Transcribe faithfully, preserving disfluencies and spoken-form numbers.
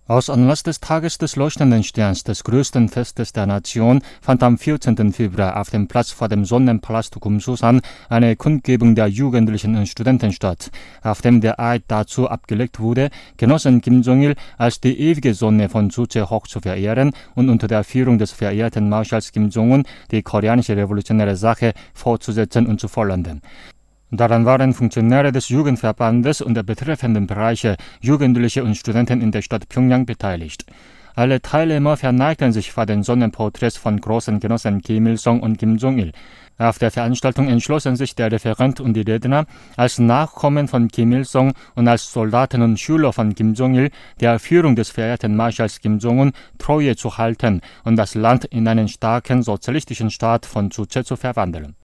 Aus Anlass des Tages des Leuchtenden Sterns, des größten Festes der Nation, fand am vierzehnten Februar auf dem Platz vor dem Sonnenpalast Kumsusan eine Kundgebung der Jugendlichen und Studenten statt, auf dem der Eid dazu abgelegt wurde, Genossen Kim Jong-il als die ewige Sonne von Juche hoch zu verehren und unter der Führung des verehrten Marschalls Kim Jong-un die koreanische revolutionäre Sache fortzusetzen und zu vollenden. Daran waren Funktionäre des Jugendverbandes und der betreffenden Bereiche, Jugendliche und Studenten in der Stadt Pjöngjang beteiligt. Alle Teilnehmer verneigten sich vor den Sonnenporträts von großen Genossen Kim Il-sung und Kim Jong-il. Auf der Veranstaltung entschlossen sich der Referent und die Redner, als Nachkommen von Kim Il-sung und als Soldaten und Schüler von Kim Jong-il der Führung des verehrten Marschalls Kim Jong-un Treue zu halten und das Land in einen starken sozialistischen Staat von Juche zu verwandeln.